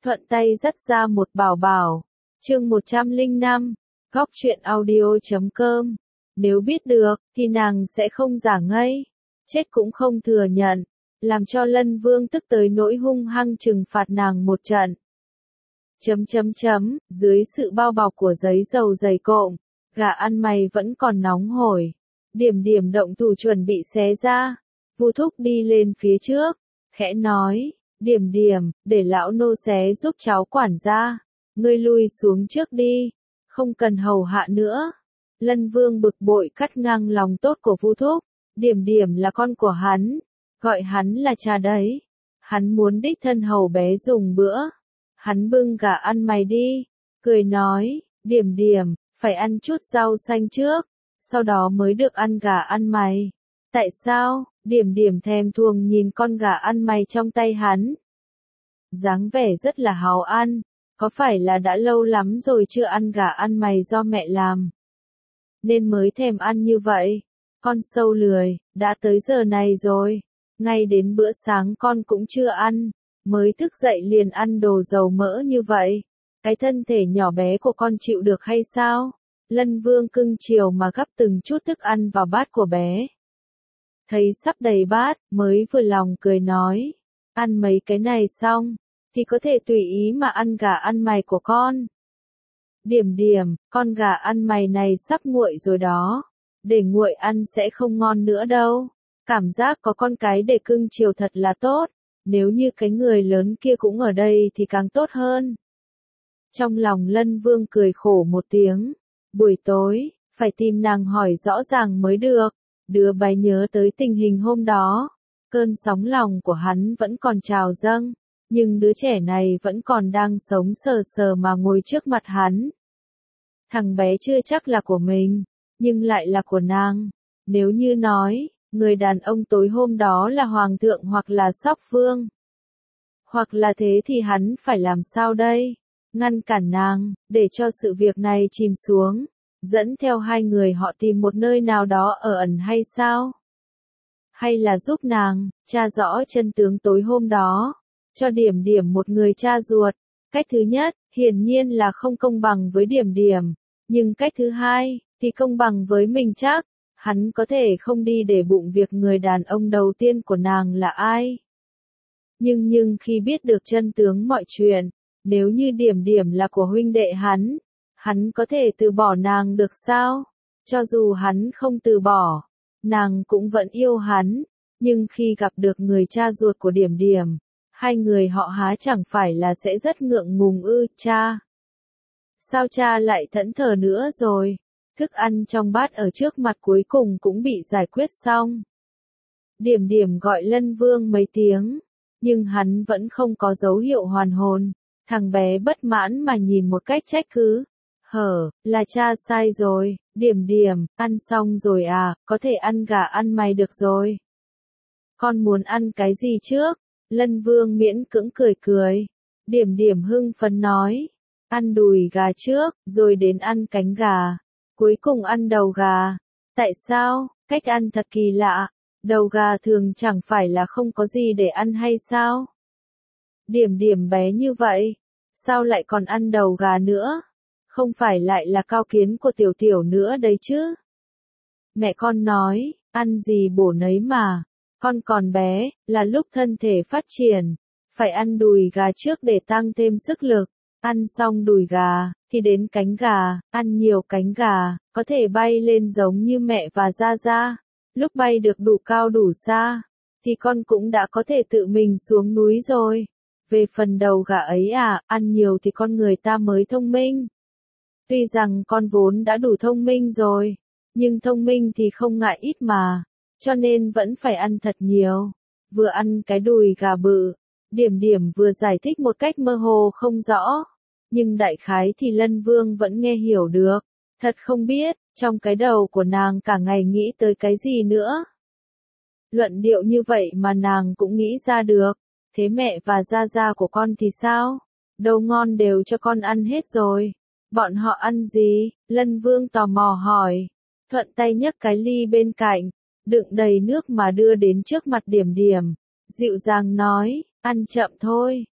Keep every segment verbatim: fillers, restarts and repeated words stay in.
thuận tay dắt ra một bảo bảo. Chương một trăm lẻ năm, góc truyện audio chấm com. Nếu biết được, thì nàng sẽ không giả ngây, chết cũng không thừa nhận, làm cho Lân Vương tức tới nỗi hung hăng trừng phạt nàng một trận. Chấm chấm chấm, dưới sự bao bọc của giấy dầu dày cộm, gà ăn mày vẫn còn nóng hổi. Điểm điểm động thủ chuẩn bị xé ra, Vu Thúc đi lên phía trước, khẽ nói, điểm điểm, để lão nô xé giúp cháu quản gia, ngươi lui xuống trước đi, không cần hầu hạ nữa. Lân Vương bực bội cắt ngang lòng tốt của Vu Thúc, điểm điểm là con của hắn, gọi hắn là cha đấy, hắn muốn đích thân hầu bé dùng bữa. Hắn bưng gà ăn mày đi, cười nói, điểm điểm, phải ăn chút rau xanh trước, sau đó mới được ăn gà ăn mày. Tại sao? Điểm điểm thèm thuồng nhìn con gà ăn mày trong tay hắn. Dáng vẻ rất là háo ăn, có phải là đã lâu lắm rồi chưa ăn gà ăn mày do mẹ làm, nên mới thèm ăn như vậy. Con sâu lười, đã tới giờ này rồi, ngay đến bữa sáng con cũng chưa ăn, mới thức dậy liền ăn đồ dầu mỡ như vậy. Cái thân thể nhỏ bé của con chịu được hay sao? Lân Vương cưng chiều mà gắp từng chút thức ăn vào bát của bé. Thấy sắp đầy bát, mới vừa lòng cười nói, ăn mấy cái này xong, thì có thể tùy ý mà ăn gà ăn mày của con. Điểm điểm, con gà ăn mày này sắp nguội rồi đó, để nguội ăn sẽ không ngon nữa đâu. Cảm giác có con cái để cưng chiều thật là tốt, nếu như cái người lớn kia cũng ở đây thì càng tốt hơn. Trong lòng Lân Vương cười khổ một tiếng, buổi tối, phải tìm nàng hỏi rõ ràng mới được. Đứa bé nhớ tới tình hình hôm đó, cơn sóng lòng của hắn vẫn còn trào dâng, nhưng đứa trẻ này vẫn còn đang sống sờ sờ mà ngồi trước mặt hắn. Thằng bé chưa chắc là của mình, nhưng lại là của nàng. Nếu như nói, người đàn ông tối hôm đó là hoàng thượng hoặc là sóc vương, hoặc là thế thì hắn phải làm sao đây? Ngăn cản nàng, để cho sự việc này chìm xuống, dẫn theo hai người họ tìm một nơi nào đó ở ẩn hay sao? Hay là giúp nàng tra rõ chân tướng tối hôm đó, cho điểm điểm một người cha ruột? Cách thứ nhất, hiển nhiên là không công bằng với điểm điểm, nhưng cách thứ hai, thì công bằng với mình chắc. Hắn có thể không đi để bụng việc người đàn ông đầu tiên của nàng là ai. Nhưng nhưng khi biết được chân tướng mọi chuyện, nếu như điểm điểm là của huynh đệ hắn, hắn có thể từ bỏ nàng được sao? Cho dù hắn không từ bỏ, nàng cũng vẫn yêu hắn, nhưng khi gặp được người cha ruột của điểm điểm, hai người họ há chẳng phải là sẽ rất ngượng ngùng ư? Cha, sao cha lại thẫn thờ nữa rồi? Thức ăn trong bát ở trước mặt cuối cùng cũng bị giải quyết xong. Điểm điểm gọi Lân Vương mấy tiếng, nhưng hắn vẫn không có dấu hiệu hoàn hồn. Thằng bé bất mãn mà nhìn một cách trách cứ. Hở, là cha sai rồi, điểm điểm, ăn xong rồi à, có thể ăn gà ăn mày được rồi. Con muốn ăn cái gì trước? Lân Vương miễn cưỡng cười cười. Điểm điểm hưng phấn nói, ăn đùi gà trước, rồi đến ăn cánh gà, cuối cùng ăn đầu gà. Tại sao? Cách ăn thật kỳ lạ, đầu gà thường chẳng phải là không có gì để ăn hay sao? Điểm điểm bé như vậy, sao lại còn ăn đầu gà nữa? Không phải lại là cao kiến của tiểu tiểu nữa đấy chứ? Mẹ con nói, ăn gì bổ nấy mà, con còn bé, là lúc thân thể phát triển, phải ăn đùi gà trước để tăng thêm sức lực. Ăn xong đùi gà, thì đến cánh gà, ăn nhiều cánh gà, có thể bay lên giống như mẹ và Gia Gia. Lúc bay được đủ cao đủ xa, thì con cũng đã có thể tự mình xuống núi rồi. Về phần đầu gà ấy à, ăn nhiều thì con người ta mới thông minh. Tuy rằng con vốn đã đủ thông minh rồi, nhưng thông minh thì không ngại ít mà, cho nên vẫn phải ăn thật nhiều. Vừa ăn cái đùi gà bự, điểm điểm vừa giải thích một cách mơ hồ không rõ, nhưng đại khái thì Lân Vương vẫn nghe hiểu được. Thật không biết, trong cái đầu của nàng cả ngày nghĩ tới cái gì nữa. Luận điệu như vậy mà nàng cũng nghĩ ra được. Thế mẹ và Gia Gia của con thì sao? Đâu ngon đều cho con ăn hết rồi. Bọn họ ăn gì? Lân Vương tò mò hỏi. Thuận tay nhấc cái ly bên cạnh, đựng đầy nước mà đưa đến trước mặt điểm điểm. Dịu dàng nói, ăn chậm thôi,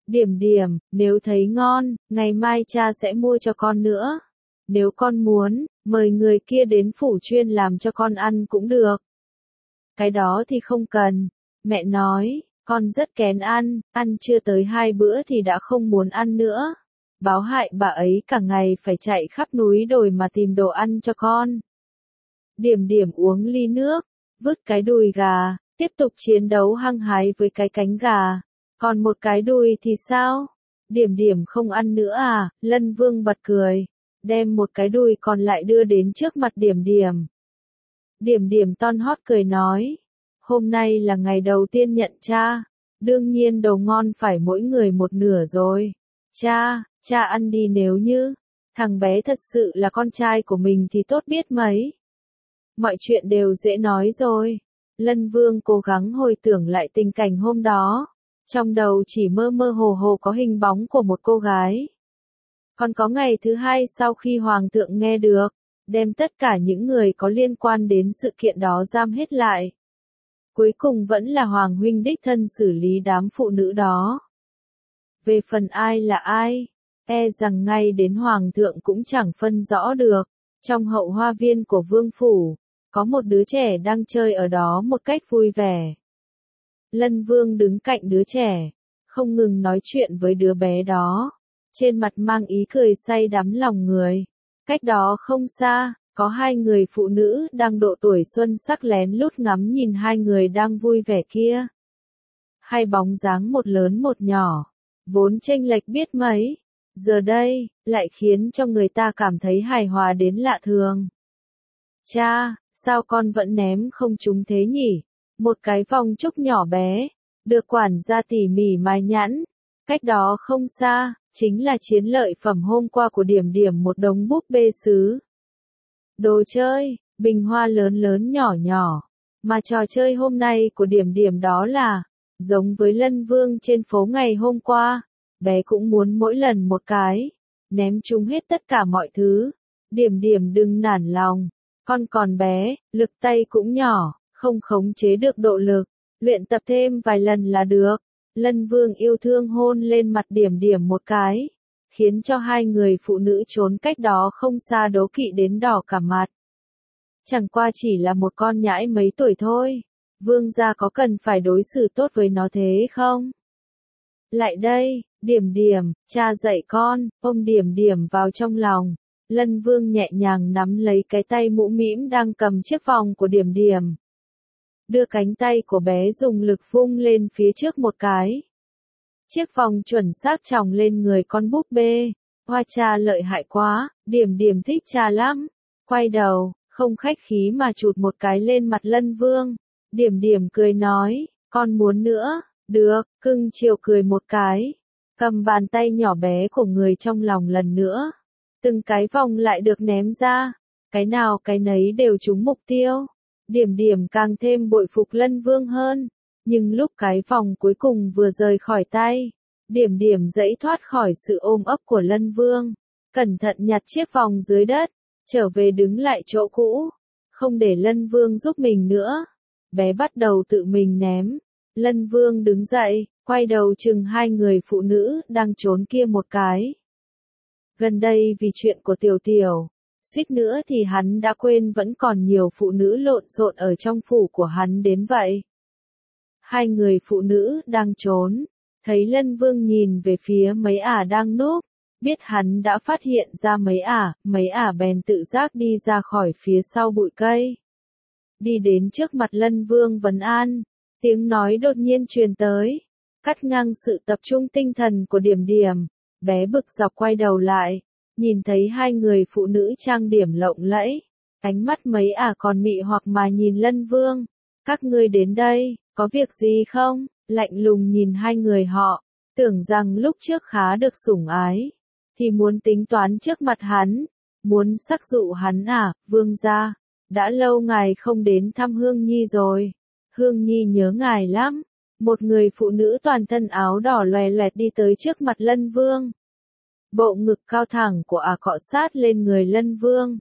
Điểm điểm, nếu thấy ngon, ngày mai cha sẽ mua cho con nữa. Nếu con muốn, mời người kia đến phủ chuyên làm cho con ăn cũng được. Cái đó thì không cần. Mẹ nói, con rất kén ăn, ăn chưa tới hai bữa thì đã không muốn ăn nữa. Báo hại bà ấy cả ngày phải chạy khắp núi đồi mà tìm đồ ăn cho con. Điểm điểm uống ly nước, vứt cái đùi gà, tiếp tục chiến đấu hăng hái với cái cánh gà. Còn một cái đùi thì sao? Điểm điểm không ăn nữa à? Lân Vương bật cười, đem một cái đùi còn lại đưa đến trước mặt điểm điểm. Điểm điểm ton hót cười nói, hôm nay là ngày đầu tiên nhận cha, đương nhiên đồ ngon phải mỗi người một nửa rồi. Cha, cha ăn đi, nếu như thằng bé thật sự là con trai của mình thì tốt biết mấy. Mọi chuyện đều dễ nói rồi. Lân Vương cố gắng hồi tưởng lại tình cảnh hôm đó. Trong đầu chỉ mơ mơ hồ hồ có hình bóng của một cô gái. Còn có ngày thứ hai sau khi Hoàng thượng nghe được, đem tất cả những người có liên quan đến sự kiện đó giam hết lại. Cuối cùng vẫn là Hoàng huynh đích thân xử lý đám phụ nữ đó. Về phần ai là ai, e rằng ngay đến Hoàng thượng cũng chẳng phân rõ được. Trong hậu hoa viên của vương phủ, có một đứa trẻ đang chơi ở đó một cách vui vẻ. Lân Vương đứng cạnh đứa trẻ, không ngừng nói chuyện với đứa bé đó, trên mặt mang ý cười say đắm lòng người. Cách đó không xa, có hai người phụ nữ đang độ tuổi xuân sắc lén lút ngắm nhìn hai người đang vui vẻ kia. Hai bóng dáng một lớn một nhỏ, vốn chênh lệch biết mấy, giờ đây, lại khiến cho người ta cảm thấy hài hòa đến lạ thường. Cha, sao con vẫn ném không trúng thế nhỉ? Một cái vòng trúc nhỏ bé, được quản gia tỉ mỉ mài nhẵn. Cách đó không xa, chính là chiến lợi phẩm hôm qua của điểm điểm, một đống búp bê sứ. Đồ chơi, bình hoa lớn lớn nhỏ nhỏ. Mà trò chơi hôm nay của điểm điểm đó là, giống với Lân Vương trên phố ngày hôm qua, bé cũng muốn mỗi lần một cái, ném trúng hết tất cả mọi thứ. Điểm điểm đừng nản lòng, con còn bé, lực tay cũng nhỏ, không khống chế được độ lực, luyện tập thêm vài lần là được. Lân Vương yêu thương hôn lên mặt điểm điểm một cái, khiến cho hai người phụ nữ trốn cách đó không xa đố kỵ đến đỏ cả mặt. Chẳng qua chỉ là một con nhãi mấy tuổi thôi, vương gia có cần phải đối xử tốt với nó thế không? Lại đây, điểm điểm, cha dạy con, ôm điểm điểm vào trong lòng. Lân Vương nhẹ nhàng nắm lấy cái tay mũ mĩm đang cầm chiếc vòng của điểm điểm. Đưa cánh tay của bé dùng lực vung lên phía trước một cái. Chiếc vòng chuẩn xác chòng lên người con búp bê. Hoa cha lợi hại quá, điểm điểm thích cha lắm. Quay đầu, không khách khí mà chụt một cái lên mặt Lân Vương. Điểm điểm cười nói, con muốn nữa, được, cưng chiều cười một cái. Cầm bàn tay nhỏ bé của người trong lòng lần nữa. Từng cái vòng lại được ném ra, cái nào cái nấy đều trúng mục tiêu. Điểm điểm càng thêm bội phục Lân Vương hơn, nhưng lúc cái vòng cuối cùng vừa rời khỏi tay, điểm điểm dãy thoát khỏi sự ôm ấp của Lân Vương, cẩn thận nhặt chiếc vòng dưới đất, trở về đứng lại chỗ cũ, không để Lân Vương giúp mình nữa. Bé bắt đầu tự mình ném. Lân Vương đứng dậy, quay đầu chừng hai người phụ nữ đang trốn kia một cái. Gần đây vì chuyện của Tiểu Tiểu, suýt nữa thì hắn đã quên vẫn còn nhiều phụ nữ lộn xộn ở trong phủ của hắn đến vậy. Hai người phụ nữ đang trốn, thấy Lân Vương nhìn về phía mấy ả đang núp, biết hắn đã phát hiện ra mấy ả, mấy ả bèn tự giác đi ra khỏi phía sau bụi cây. Đi đến trước mặt Lân Vương vấn an, tiếng nói đột nhiên truyền tới, cắt ngang sự tập trung tinh thần của điểm điểm. Bé bực dọc quay đầu lại, nhìn thấy hai người phụ nữ trang điểm lộng lẫy, ánh mắt mấy ả còn mị hoặc mà nhìn Lân Vương. Các ngươi đến đây, có việc gì không? Lạnh lùng nhìn hai người họ, tưởng rằng lúc trước khá được sủng ái, thì muốn tính toán trước mặt hắn, muốn sắc dụ hắn à, vương gia, đã lâu ngài không đến thăm Hương Nhi rồi, Hương Nhi nhớ ngài lắm. Một người phụ nữ toàn thân áo đỏ loè loẹt đi tới trước mặt Lân Vương. Bộ ngực cao thẳng của ả cọ sát lên người Lân Vương.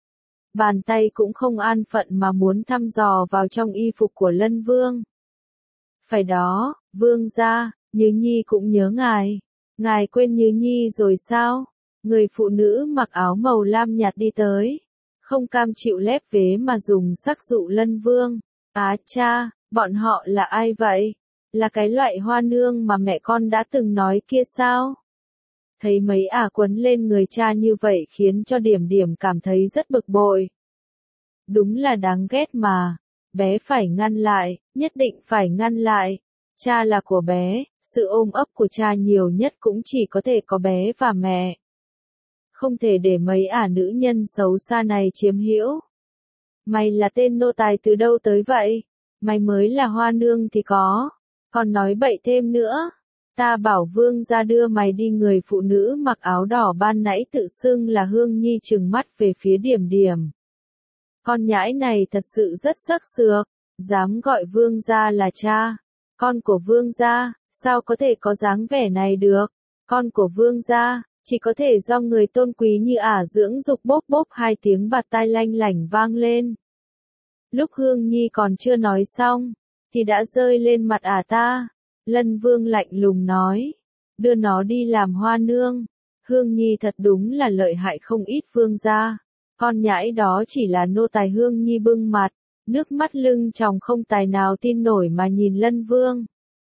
Bàn tay cũng không an phận mà muốn thăm dò vào trong y phục của Lân Vương. Phải đó, vương gia, Như Nhi cũng nhớ ngài. Ngài quên Như Nhi rồi sao? Người phụ nữ mặc áo màu lam nhạt đi tới. Không cam chịu lép vế mà dùng sắc dụ Lân Vương. Á cha, bọn họ là ai vậy? Là cái loại hoa nương mà mẹ con đã từng nói kia sao? Thấy mấy ả quấn lên người cha như vậy khiến cho Điểm Điểm cảm thấy rất bực bội. Đúng là đáng ghét mà. Bé phải ngăn lại, nhất định phải ngăn lại. Cha là của bé, sự ôm ấp của cha nhiều nhất cũng chỉ có thể có bé và mẹ. Không thể để mấy ả nữ nhân xấu xa này chiếm hữu. Mày là tên nô tài từ đâu tới vậy? Mày mới là hoa nương thì có. Còn nói bậy thêm nữa. Ta bảo vương gia đưa mày đi. Người phụ nữ mặc áo đỏ ban nãy tự xưng là Hương Nhi trừng mắt về phía Điểm Điểm. Con nhãi này thật sự rất sắc sược, dám gọi vương gia là cha. Con của vương gia, sao có thể có dáng vẻ này được? Con của vương gia, chỉ có thể do người tôn quý như ả dưỡng dục. Bốp bốp hai tiếng bạt tai lanh lảnh vang lên. Lúc Hương Nhi còn chưa nói xong, thì đã rơi lên mặt ả ta. Lân Vương lạnh lùng nói, đưa nó đi làm hoa nương. Hương Nhi thật đúng là lợi hại không ít vương gia. Con nhãi đó chỉ là nô tài. Hương Nhi bưng mặt, nước mắt lưng tròng không tài nào tin nổi mà nhìn Lân Vương.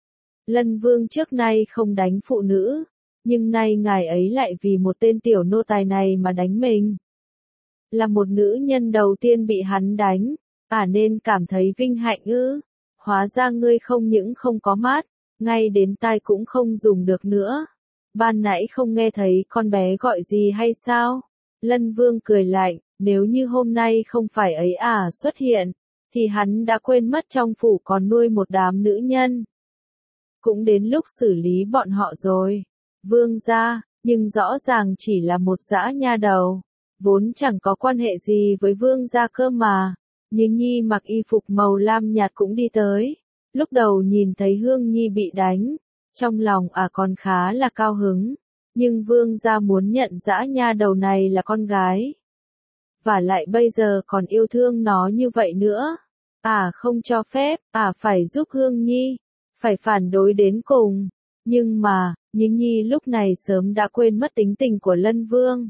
Lân Vương trước nay không đánh phụ nữ, nhưng nay ngài ấy lại vì một tên tiểu nô tài này mà đánh mình. Là một nữ nhân đầu tiên bị hắn đánh, ả nên cảm thấy vinh hạnh ư? Hóa ra ngươi không những không có mắt, ngay đến tai cũng không dùng được nữa. Ban nãy không nghe thấy con bé gọi gì hay sao? Lân Vương cười lạnh, nếu như hôm nay không phải ấy ả xuất hiện, thì hắn đã quên mất trong phủ còn nuôi một đám nữ nhân. Cũng đến lúc xử lý bọn họ rồi. Vương gia, nhưng rõ ràng chỉ là một dã nha đầu, vốn chẳng có quan hệ gì với vương gia cơ mà. Như Nhi mặc y phục màu lam nhạt cũng đi tới. Lúc đầu nhìn thấy Hương Nhi bị đánh, trong lòng ả còn khá là cao hứng, nhưng vương gia muốn nhận dã nha đầu này là con gái. Và lại bây giờ còn yêu thương nó như vậy nữa. Ả không cho phép, ả phải giúp Hương Nhi, phải phản đối đến cùng. Nhưng mà, Như Nhi lúc này sớm đã quên mất tính tình của Lân Vương.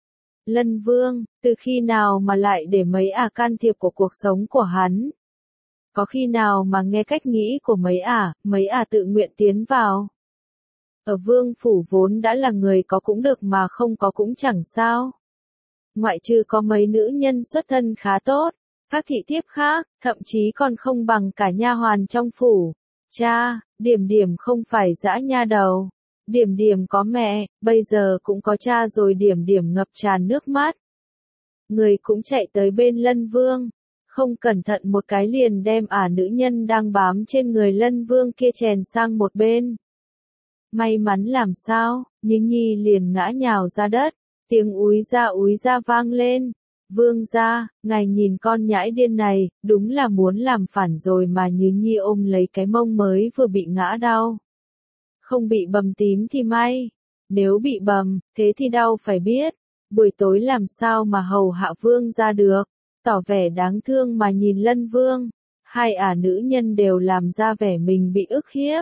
Lân Vương, từ khi nào mà lại để mấy ả can thiệp của cuộc sống của hắn? Có khi nào mà nghe cách nghĩ của mấy ả, mấy ả tự nguyện tiến vào? Ở vương phủ vốn đã là người có cũng được mà không có cũng chẳng sao. Ngoại trừ có mấy nữ nhân xuất thân khá tốt, các thị thiếp khác, thậm chí còn không bằng cả nha hoàn trong phủ. Cha, Điểm Điểm không phải dã nha đầu. Điểm Điểm có mẹ, bây giờ cũng có cha rồi. Điểm Điểm ngập tràn nước mắt. Người cũng chạy tới bên Lân Vương. Không cẩn thận một cái liền đem ả nữ nhân đang bám trên người Lân Vương kia chèn sang một bên. May mắn làm sao, Như Nhi liền ngã nhào ra đất. Tiếng úi ra úi ra vang lên. Vương gia, ngài nhìn con nhãi điên này, đúng là muốn làm phản rồi mà. Như Nhi ôm lấy cái mông mới vừa bị ngã đau. Không bị bầm tím thì may. Nếu bị bầm, thế thì đau phải biết. Buổi tối làm sao mà hầu hạ vương gia được. Tỏ vẻ đáng thương mà nhìn Lân Vương. Hai ả nữ nhân đều làm ra vẻ mình bị ức hiếp.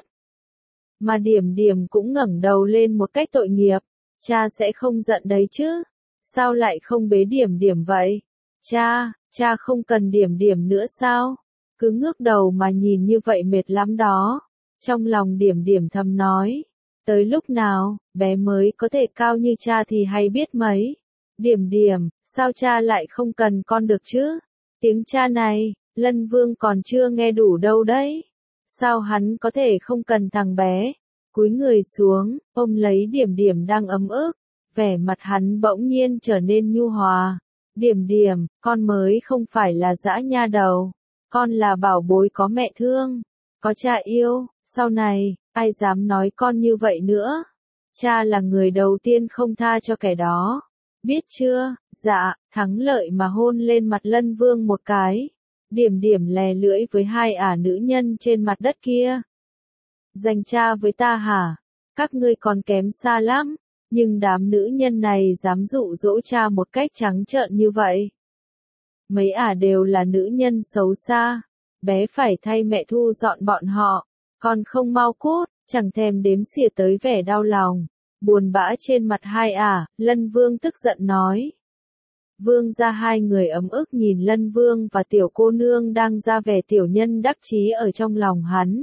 Mà Điểm Điểm cũng ngẩng đầu lên một cách tội nghiệp. Cha sẽ không giận đấy chứ? Sao lại không bế Điểm Điểm vậy? Cha, cha không cần Điểm Điểm nữa sao? Cứ ngước đầu mà nhìn như vậy mệt lắm đó. Trong lòng Điểm Điểm thầm nói. Tới lúc nào, bé mới có thể cao như cha thì hay biết mấy. Điểm Điểm, sao cha lại không cần con được chứ? Tiếng cha này, Lân Vương còn chưa nghe đủ đâu đấy. Sao hắn có thể không cần thằng bé? Cúi người xuống, ôm lấy Điểm Điểm đang ấm ức. Vẻ mặt hắn bỗng nhiên trở nên nhu hòa. Điểm Điểm, con mới không phải là dã nha đầu. Con là bảo bối có mẹ thương, có cha yêu. Sau này, ai dám nói con như vậy nữa? Cha là người đầu tiên không tha cho kẻ đó. Biết chưa? Dạ, thắng lợi mà hôn lên mặt Lân Vương một cái. Điểm Điểm lè lưỡi với hai ả nữ nhân trên mặt đất kia. Giành cha với ta hả? Các ngươi còn kém xa lắm. Nhưng đám nữ nhân này dám dụ dỗ cha một cách trắng trợn như vậy. Mấy ả đều là nữ nhân xấu xa. Bé phải thay mẹ thu dọn bọn họ. Còn không mau cút, chẳng thèm đếm xỉa tới vẻ đau lòng, buồn bã trên mặt hai ả, Lân Vương tức giận nói. Vương gia hai người ấm ức nhìn Lân Vương và tiểu cô nương đang ra vẻ tiểu nhân đắc chí ở trong lòng hắn.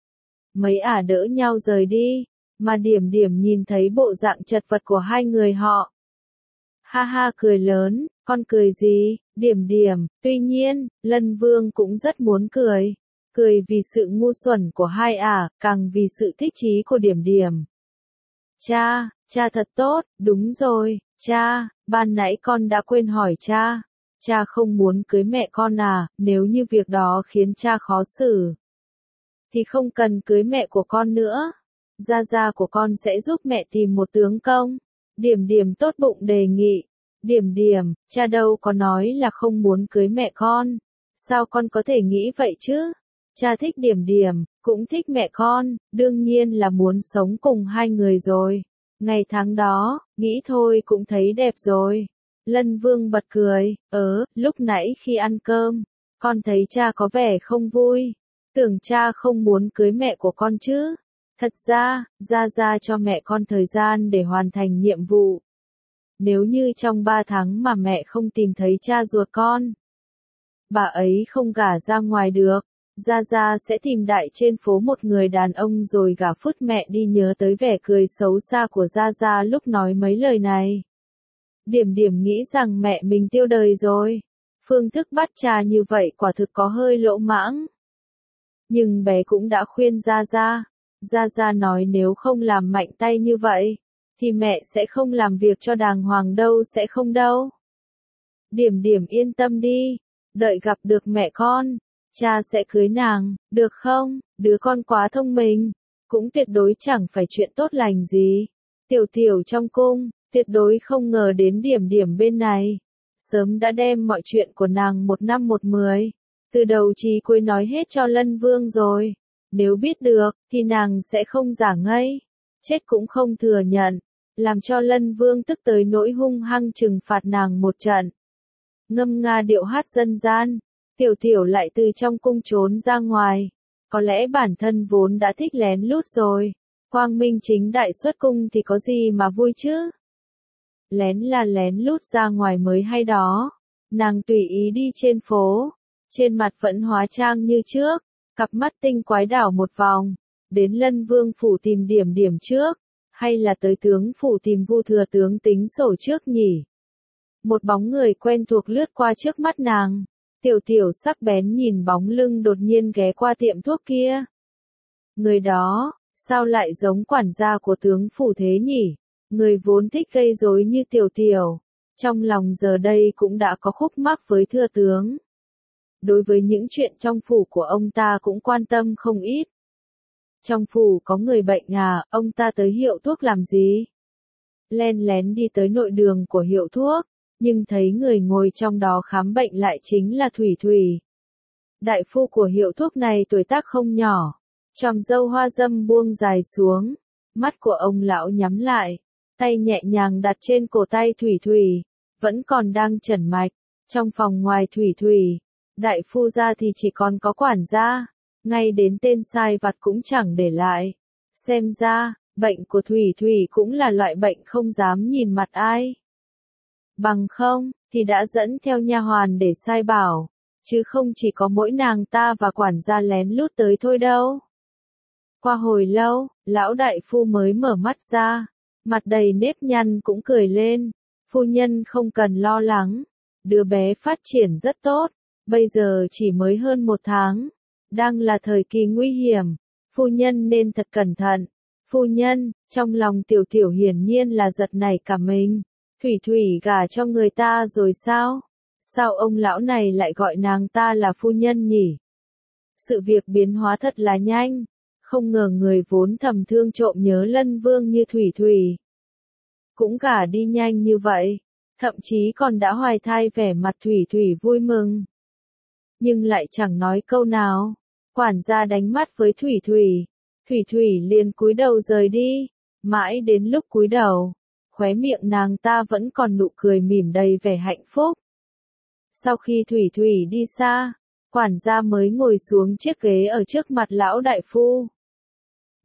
Mấy ả đỡ nhau rời đi, mà Điểm Điểm nhìn thấy bộ dạng chật vật của hai người họ. Ha ha cười lớn, con cười gì, Điểm Điểm, tuy nhiên, Lân Vương cũng rất muốn cười. Cười vì sự ngu xuẩn của hai ả, càng vì sự thích chí của Điểm Điểm. Cha, cha thật tốt, đúng rồi, cha, ban nãy con đã quên hỏi cha. Cha không muốn cưới mẹ con à, nếu như việc đó khiến cha khó xử. Thì không cần cưới mẹ của con nữa. Gia gia của con sẽ giúp mẹ tìm một tướng công. Điểm Điểm tốt bụng đề nghị. Điểm Điểm, cha đâu có nói là không muốn cưới mẹ con. Sao con có thể nghĩ vậy chứ? Cha thích Điểm Điểm, cũng thích mẹ con, đương nhiên là muốn sống cùng hai người rồi. Ngày tháng đó, nghĩ thôi cũng thấy đẹp rồi. Lân Vương bật cười, ớ, lúc nãy khi ăn cơm, con thấy cha có vẻ không vui. Tưởng cha không muốn cưới mẹ của con chứ. Thật ra, Gia Gia cho mẹ con thời gian để hoàn thành nhiệm vụ. Nếu như trong ba tháng mà mẹ không tìm thấy cha ruột con, bà ấy không gả ra ngoài được, Gia Gia sẽ tìm đại trên phố một người đàn ông rồi gả phứt mẹ đi. Nhớ tới vẻ cười xấu xa của Gia Gia lúc nói mấy lời này. Điểm Điểm nghĩ rằng mẹ mình tiêu đời rồi. Phương thức bắt cha như vậy quả thực có hơi lỗ mãng. Nhưng bé cũng đã khuyên Gia Gia. Gia Gia nói nếu không làm mạnh tay như vậy, thì mẹ sẽ không làm việc cho đàng hoàng đâu, sẽ không đâu. Điểm Điểm yên tâm đi, đợi gặp được mẹ con, cha sẽ cưới nàng, được không? Đứa con quá thông minh, cũng tuyệt đối chẳng phải chuyện tốt lành gì. Tiểu Tiểu trong cung, tuyệt đối không ngờ đến Điểm Điểm bên này. Sớm đã đem mọi chuyện của nàng một năm một mười, từ đầu chí cuối nói hết cho Lân Vương rồi. Nếu biết được, thì nàng sẽ không giả ngây, chết cũng không thừa nhận, làm cho Lân Vương tức tới nỗi hung hăng trừng phạt nàng một trận. Ngâm nga điệu hát dân gian, Tiểu Tiểu lại từ trong cung trốn ra ngoài. Có lẽ bản thân vốn đã thích lén lút rồi. Quang minh chính đại xuất cung thì có gì mà vui chứ? Lén là lén lút ra ngoài mới hay đó. Nàng tùy ý đi trên phố, trên mặt vẫn hóa trang như trước, cặp mắt tinh quái đảo một vòng, đến Lân Vương phủ tìm Điểm Điểm trước, hay là tới tướng phủ tìm Vu thừa tướng tính sổ trước nhỉ? Một bóng người quen thuộc lướt qua trước mắt nàng. Tiểu Tiểu sắc bén nhìn bóng lưng đột nhiên ghé qua tiệm thuốc kia. Người đó, sao lại giống quản gia của tướng phủ thế nhỉ? Người vốn thích gây rối như Tiểu Tiểu, trong lòng giờ đây cũng đã có khúc mắc với thừa tướng. Đối với những chuyện trong phủ của ông ta cũng quan tâm không ít. Trong phủ có người bệnh à, ông ta tới hiệu thuốc làm gì? Len lén đi tới nội đường của hiệu thuốc, nhưng thấy người ngồi trong đó khám bệnh lại chính là Thủy Thủy. Đại phu của hiệu thuốc này tuổi tác không nhỏ, chòm râu hoa râm buông dài xuống, mắt của ông lão nhắm lại, tay nhẹ nhàng đặt trên cổ tay Thủy Thủy, vẫn còn đang chẩn mạch. Trong phòng ngoài Thủy Thủy, đại phu ra thì chỉ còn có quản gia, ngay đến tên sai vặt cũng chẳng để lại. Xem ra, bệnh của Thủy Thủy cũng là loại bệnh không dám nhìn mặt ai. Bằng không, thì đã dẫn theo nha hoàn để sai bảo, chứ không chỉ có mỗi nàng ta và quản gia lén lút tới thôi đâu. Qua hồi lâu, lão đại phu mới mở mắt ra, mặt đầy nếp nhăn cũng cười lên. Phu nhân không cần lo lắng, đứa bé phát triển rất tốt, bây giờ chỉ mới hơn một tháng, đang là thời kỳ nguy hiểm, phu nhân nên thật cẩn thận. Phu nhân, trong lòng Tiểu Tiểu hiển nhiên là giật nảy cả mình. Thủy Thủy gả cho người ta rồi sao? Sao ông lão này lại gọi nàng ta là phu nhân nhỉ? Sự việc biến hóa thật là nhanh, không ngờ người vốn thầm thương trộm nhớ Lân Vương như Thủy Thủy cũng gả đi nhanh như vậy, thậm chí còn đã hoài thai. Vẻ mặt Thủy Thủy vui mừng, nhưng lại chẳng nói câu nào. Quản gia đánh mắt với Thủy Thủy, Thủy Thủy liền cúi đầu rời đi, mãi đến lúc cúi đầu, khóe miệng nàng ta vẫn còn nụ cười mỉm đầy vẻ hạnh phúc. Sau khi Thủy Thủy đi xa, quản gia mới ngồi xuống chiếc ghế ở trước mặt lão đại phu.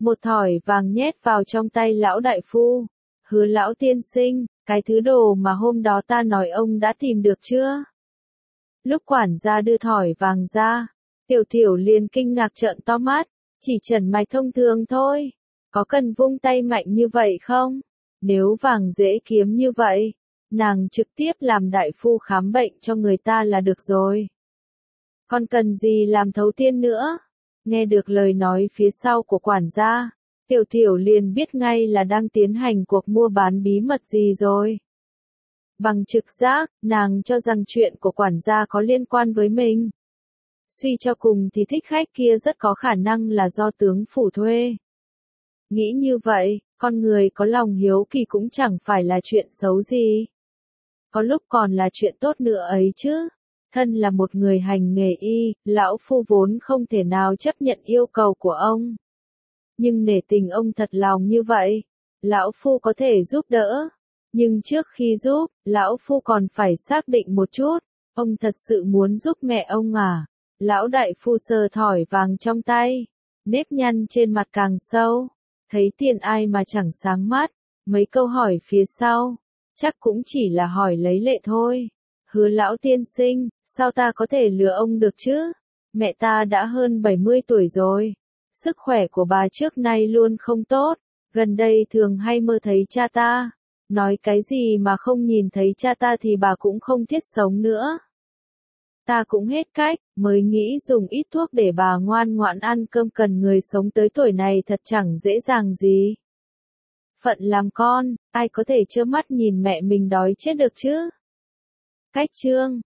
một thỏi vàng nhét vào trong tay lão đại phu. Hứa lão tiên sinh, cái thứ đồ mà hôm đó ta nói ông đã tìm được chưa? Lúc quản gia đưa thỏi vàng ra, Tiểu Thiểu liền kinh ngạc trợn to mắt, chỉ trần mạch thông thường thôi, có cần vung tay mạnh như vậy không? Nếu vàng dễ kiếm như vậy, nàng trực tiếp làm đại phu khám bệnh cho người ta là được rồi. Còn cần gì làm thấu tiên nữa? Nghe được lời nói phía sau của quản gia, Tiểu Thiểu liền biết ngay là đang tiến hành cuộc mua bán bí mật gì rồi. Bằng trực giác, nàng cho rằng chuyện của quản gia có liên quan với mình. Suy cho cùng thì thích khách kia rất có khả năng là do tướng phủ thuê. Nghĩ như vậy, con người có lòng hiếu kỳ cũng chẳng phải là chuyện xấu gì. Có lúc còn là chuyện tốt nữa ấy chứ. Thân là một người hành nghề y, lão phu vốn không thể nào chấp nhận yêu cầu của ông. Nhưng nể tình ông thật lòng như vậy, lão phu có thể giúp đỡ. Nhưng trước khi giúp, lão phu còn phải xác định một chút, ông thật sự muốn giúp mẹ ông à? Lão đại phu sờ thỏi vàng trong tay, nếp nhăn trên mặt càng sâu, thấy tiền ai mà chẳng sáng mắt, mấy câu hỏi phía sau, chắc cũng chỉ là hỏi lấy lệ thôi. Hứa lão tiên sinh, sao ta có thể lừa ông được chứ? Mẹ ta đã hơn bảy mươi tuổi rồi, sức khỏe của bà trước nay luôn không tốt, gần đây thường hay mơ thấy cha ta. Nói cái gì mà không nhìn thấy cha ta thì bà cũng không thiết sống nữa. Ta cũng hết cách, mới nghĩ dùng ít thuốc để bà ngoan ngoãn ăn cơm, cần người sống tới tuổi này thật chẳng dễ dàng gì. Phận làm con, ai có thể trơ mắt nhìn mẹ mình đói chết được chứ? Cách chương